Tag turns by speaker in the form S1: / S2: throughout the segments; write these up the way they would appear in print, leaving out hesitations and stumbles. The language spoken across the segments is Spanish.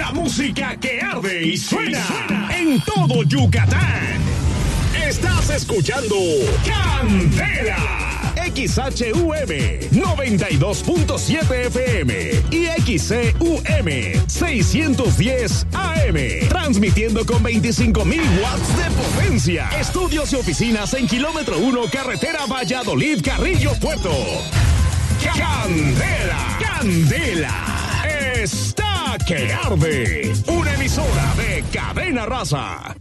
S1: La música que arde y suena en todo Yucatán. Estás escuchando Candela. XHUM 92.7 FM y XCUM 610 AM. Transmitiendo con 25,000 watts de potencia. Estudios y oficinas en kilómetro 1, carretera Valladolid, Carrillo, Puerto. Candela. Candela. Está que arde. Una emisora de Cadena Raza.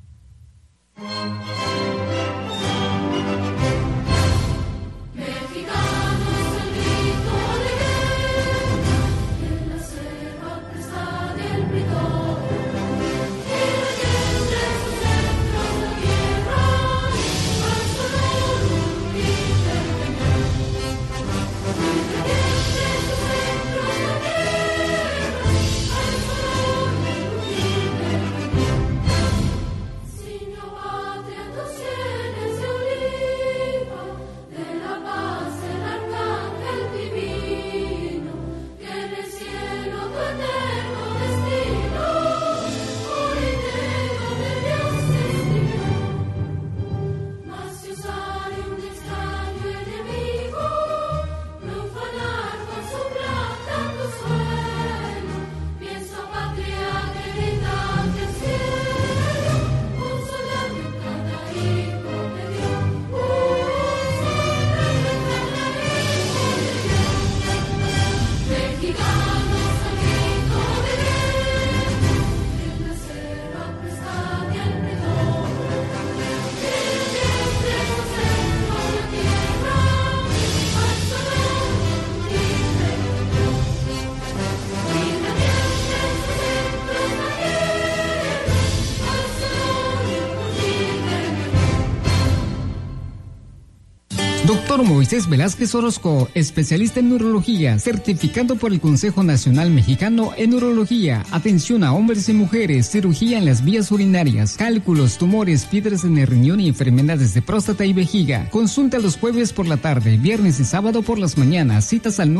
S2: Doctor Moisés Velázquez Orozco, especialista en neurología, certificado por el Consejo Nacional Mexicano en Neurología. Atención a hombres y mujeres, cirugía en las vías urinarias, cálculos, tumores, piedras en el riñón y enfermedades de próstata y vejiga. Consulta los jueves por la tarde, viernes y sábado por las mañanas. Citas al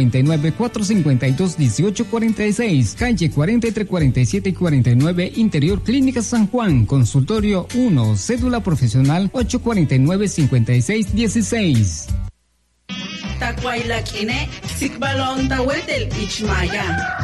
S2: 999-452-1846, calle 40 entre 47 y 49, Interior Clínica San Juan, consultorio 1, cédula profesional 849-5616.
S3: Tacuayla Kine, Sikbalon Tahuetel Ichmaya.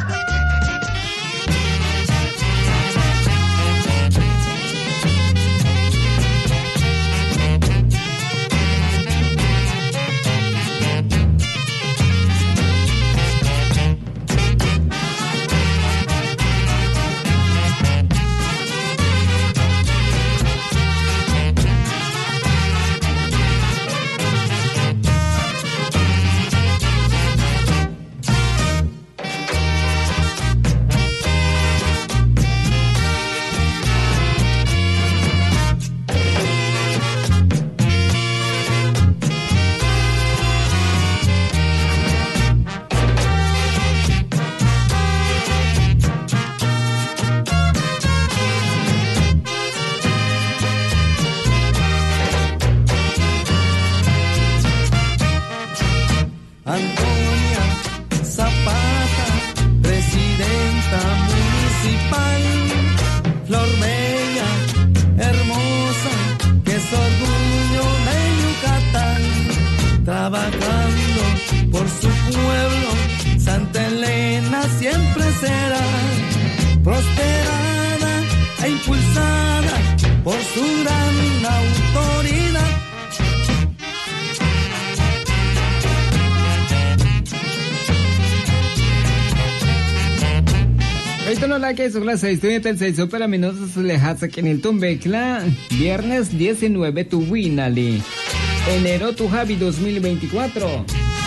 S2: Que son las 6:36 para minutos lejas aquí en el Tumbecla. Viernes 19 tu Winali. Enero tu Javi 2024.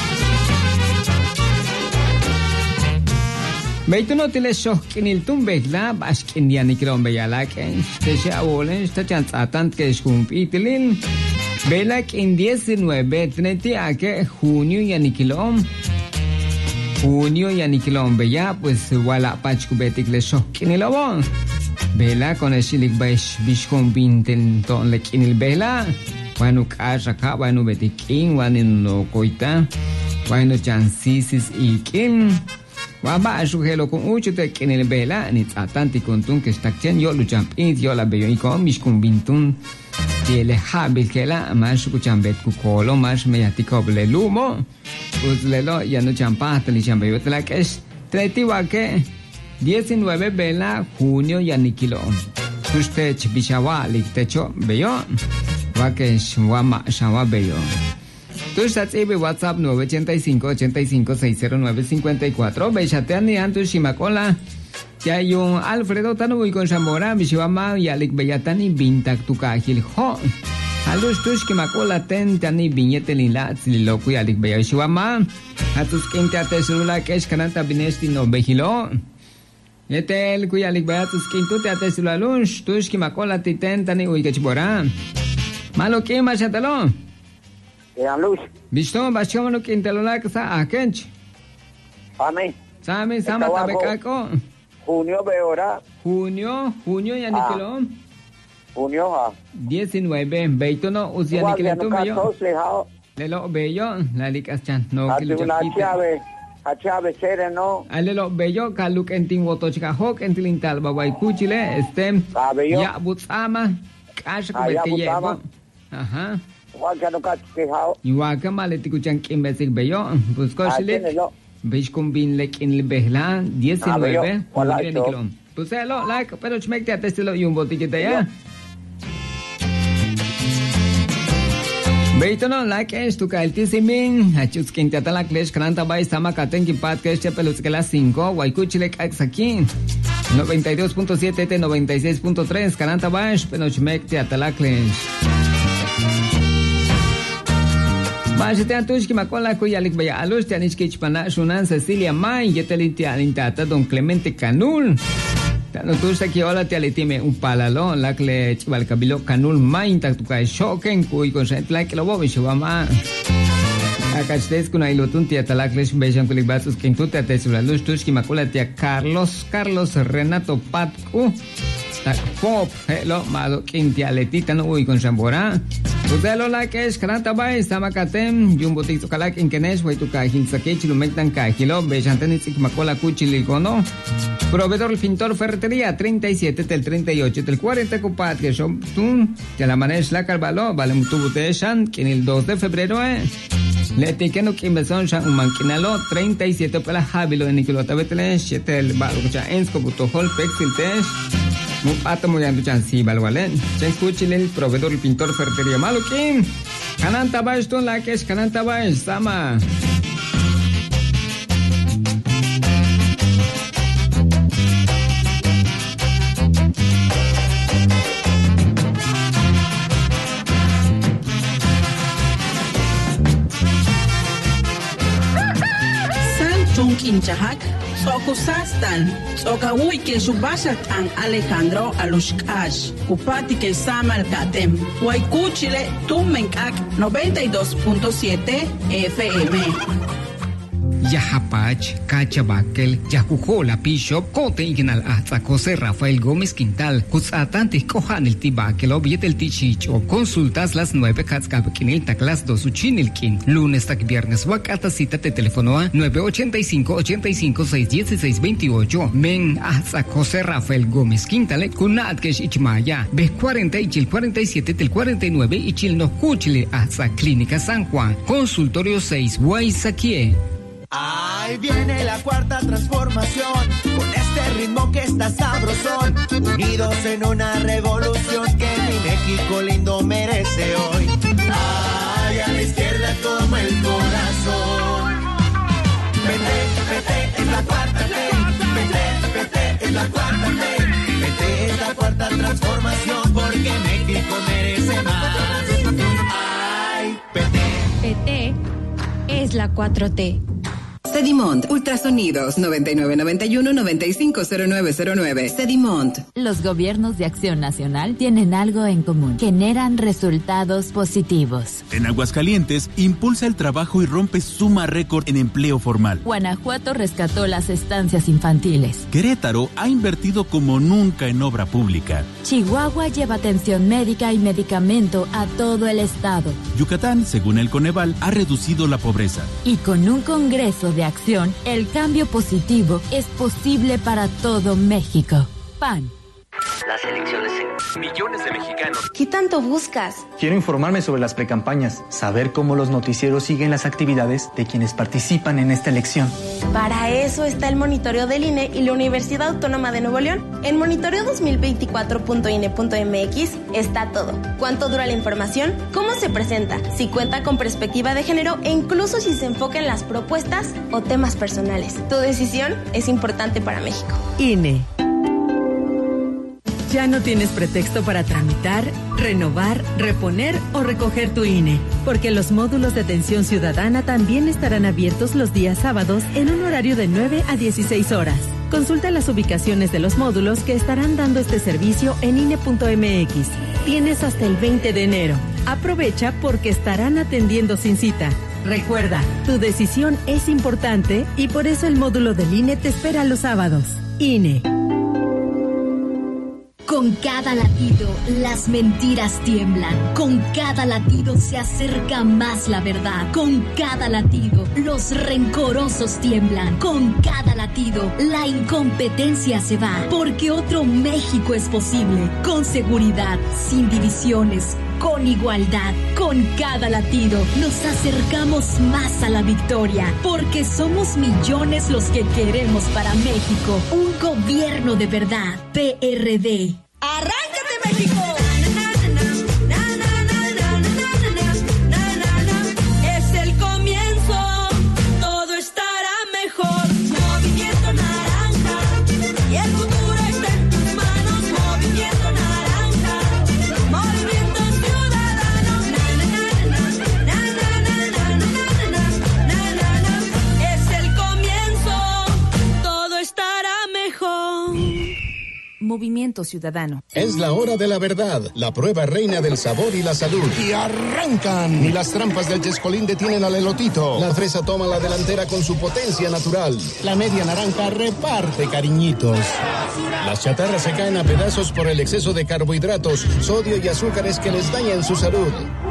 S2: Veito no te le shock en el Tumbecla. Bashkin diani krombe yalaken. Te shaolen esta chance atant que es cumpitilin. Vela que en 19 30 que junio yanikilom. Junio y Aniquilombe ya pues wala pachkubetik le shokin lobon Bela con el shilik bash bishkon binten ton le kinil bela wanu kashaka wanu betikin wanu no koita wanu chansisis ikin Waba sujelo con uchute que en el vela ni atanti con tun que está chen yo luchan pint yo la veo y con mis cumbintun que le habil que la más escuchan bet cucolo más mediático ble lumo pues le lo ya no champata ni chambe yo te la que es tretiwa que 19 vela junio ya ni kilo usted bichawa li techo veo va que shwama shawa veo. Tú estás en WhatsApp 985-85-609-54. Bechatean y antes Shimacola. Ya hay un Alfredo Tanu y con Zamora, Mishwama y Alec Bellatani, Bintak Tukajil Ho. A los tus que Macola tentani viñete lila, Liloku y Alec Bellatani. A tus que te celular que es canata binesti no vejilo. Etel cuya Alec Bellatani, que te ates la lunch, tus que Macola te tentani uy que chibora. Malo que más atalo.
S4: Luz.
S2: Visto, bachamo que intelola que está akench. Same, sama tabekako.
S4: Junio beora.
S2: Junio ya ni kilo.
S4: Junio ha.
S2: 19, beito no usia ni kilo tu bello. Lelo bello, la licachan no kilo.
S4: A chave chere no.
S2: Alelo bello kaluk enting woto chika hok entilin talba wai kuchile este. Ya butsama. Cash ko bete yebo. Ajá. Igual maleti kuchan kimbesik bello, busco chile. Veis con bin lek in lebehla 19. Pues lo like pero chmekte atestelo y un botellita ya. Veito no like es tu kaltisimin, achus quintata la clash cranta bai sama katen kimpat que este pelos que las 5, guaycuchile cax aquí. 92.7 96.3 cranta bai, pero chmekte atala clash. Bajete atunci que macola cu yalik baya alus te anici que pana sunan Cecilia Mai yetelinti alintata Don Clemente Canul. Tano tu sa que hola te alitime un palalo la que chibal cabilo Canul Mai ta tu kai shoken cu con sent like lo bobi shwama. Acastes con ailotun te talak les bejan kulik basus que tu te tesula luz tu que macola te Carlos Renato Patcu. Pop, hello, malo, quintialetita, no uy con Zambora. Usted lo la que es Karanta Bay, Samakatem, Jumbotito Kalak, Inkenes, Waituka, Hinsake, Chilumetan, Kajilo, Bejantenis, Macola, Cuchilicono. Proveedor el pintor ferretería, 37 del 38 del 40 Copat, que son tú, que la maneja la Carvalho, vale un tubo de Shan, que en el 2 de febrero, le etiqueno que empezó un manquinalo, 37 para Javilo, en Nicolota Betele, 7 el Balucha, Ensko, Butojol, Pexil Tesh. Mupato muy anduchan si balwalen. Se escucha el proveedor el pintor ferretería Maluquín. Cananta Baez ton la que es Cananta Baez sama.
S3: San Chunkin Chahak. Sokusastan, Sokawi que subasat an Alejandro Alushkash, Kupati que Samal Katem, Waikuchile, Tumenkak 92.7 FM.
S2: Yahapach, Cachabakel, Yacujola, Bishop, Cote Ignal Atza, José Rafael Gómez Quintal, Cusatante, Cojan el Tibakel, Obiet el Tichicho, consultas las 9 Katzkabekinil, Taclas 2 Uchinilkin, lunes tak viernes, Wakata cita te teléfono a 985-85-616-28, Men Atza, José Rafael Gómez Quintal, Kunatkesh Ichmaya, B40 y Chil 47 del 49 y Chil no Cuchile, Atza, Clínica San Juan, Consultorio 6, Guaysaquie.
S5: Ahí viene la cuarta transformación, con este ritmo que está sabrosón, unidos en una revolución que mi México lindo merece hoy. Ay, a la izquierda toma el corazón. PT es la cuarta T, PT es la cuarta T, PT es la cuarta transformación porque México merece más. Ay,
S6: PT es la 4T.
S7: Sedimont, ultrasonidos, 9991-950909. Sedimont.
S6: Los gobiernos de Acción Nacional tienen algo en común. Generan resultados positivos.
S8: En Aguascalientes, impulsa el trabajo y rompe suma récord en empleo formal.
S6: Guanajuato rescató las estancias infantiles.
S8: Querétaro ha invertido como nunca en obra pública.
S6: Chihuahua lleva atención médica y medicamento a todo el estado.
S8: Yucatán, según el Coneval, ha reducido la pobreza.
S6: Y con un Congreso de acción, el cambio positivo es posible para todo México. PAN.
S9: Las elecciones en millones de mexicanos.
S10: ¿Qué tanto buscas?
S11: Quiero informarme sobre las precampañas, saber cómo los noticieros siguen las actividades de quienes participan en esta elección.
S10: Para eso está el monitoreo del INE y la Universidad Autónoma de Nuevo León. En monitoreo2024.ine.mx está todo. ¿Cuánto dura la información? ¿Cómo se presenta? Si cuenta con perspectiva de género e incluso si se enfoca en las propuestas o temas personales. Tu decisión es importante para México.
S12: INE. Ya no tienes pretexto para tramitar, renovar, reponer o recoger tu INE, porque los módulos de atención ciudadana también estarán abiertos los días sábados en un horario de 9 a 16 horas. Consulta las ubicaciones de los módulos que estarán dando este servicio en INE.mx. Tienes hasta el 20 de enero. Aprovecha porque estarán atendiendo sin cita. Recuerda, tu decisión es importante y por eso el módulo del INE te espera los sábados. INE.
S13: Con cada latido, las mentiras tiemblan. Con cada latido se acerca más la verdad. Con cada latido, los rencorosos tiemblan. Con cada latido, la incompetencia se va. Porque otro México es posible. Con seguridad, sin divisiones, con igualdad. Con cada latido, nos acercamos más a la victoria. Porque somos millones los que queremos para México un gobierno de verdad. PRD.
S14: ¡Arráncate, México! Es el comienzo, todo estará mejor. Movimiento Naranja, y el futuro está en tus manos. Movimiento Naranja, Movimiento Ciudadano. Es el comienzo, todo estará mejor.
S12: Movimiento Ciudadano.
S1: Es la hora de la verdad, la prueba reina del sabor y la salud. Y arrancan. Ni las trampas del Chescolín detienen al elotito. La fresa toma la delantera con su potencia natural. La media naranja reparte cariñitos. Las chatarras se caen a pedazos por el exceso de carbohidratos, sodio y azúcares que les dañan su salud.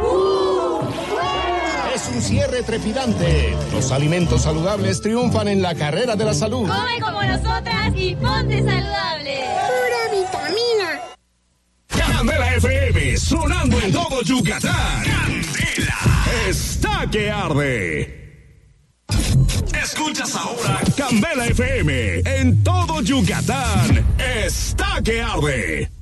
S1: Es un cierre trepidante. Los alimentos saludables triunfan en la carrera de la salud.
S14: Come como nosotras y ponte saludable. Pura vitamina.
S1: Candela FM, sonando en todo Yucatán. Candela está que arde. Escuchas ahora Candela FM en todo Yucatán. Está que arde.